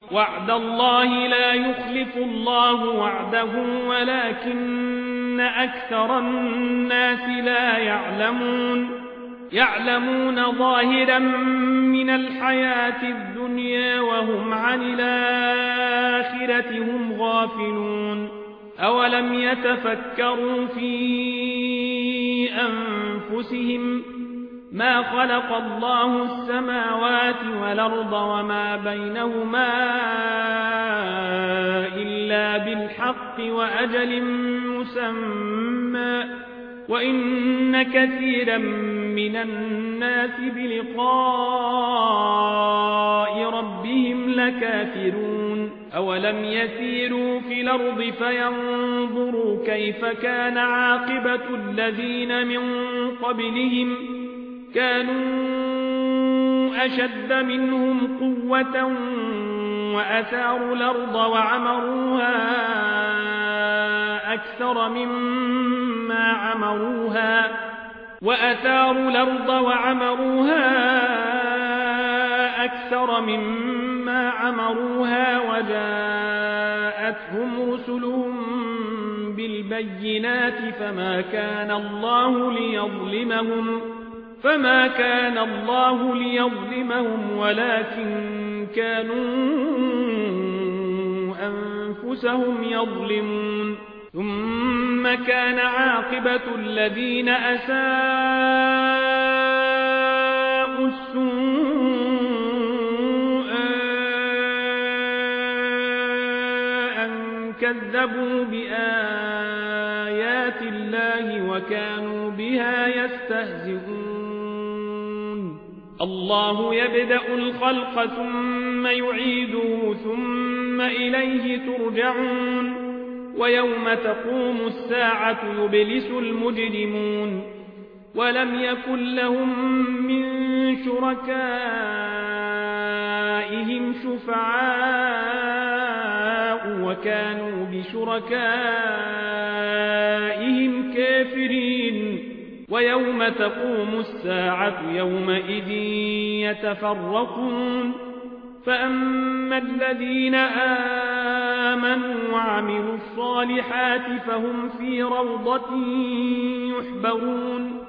وعد الله لا يخلف الله وعده ولكن أكثر الناس لا يعلمون ظاهرا من الحياة الدنيا وهم عن الآخرة هم غافلون أولم يتفكروا في أنفسهم ما خلق الله السماوات والأرض وما بينهما إلا بالحق وأجل مسمى وإن كثيرا من الناس بلقاء ربهم لكافرون أولم يسيروا في الأرض فينظروا كيف كان عاقبة الذين من قبلهم كانوا أشد منهم قوة وأثاروا الأرض وعمروها أكثر مما عمروها وجاءتهم رسلهم بالبينات فما كان الله ليظلمهم ولكن كانوا أنفسهم يظلمون ثم كان عاقبة الذين أساءوا السوء أن كذبوا بآيات الله وكانوا بها يستهزئون الله يبدأ الخلق ثم يعيده ثم إليه ترجعون ويوم تقوم الساعة يبلس المجرمون ولم يكن لهم من شركائهم شفعاء وكانوا بشركائهم كافرين ويوم تقوم الساعة يومئذ يتفرقون فأما الذين آمنوا وعملوا الصالحات فهم في روضة يحبرون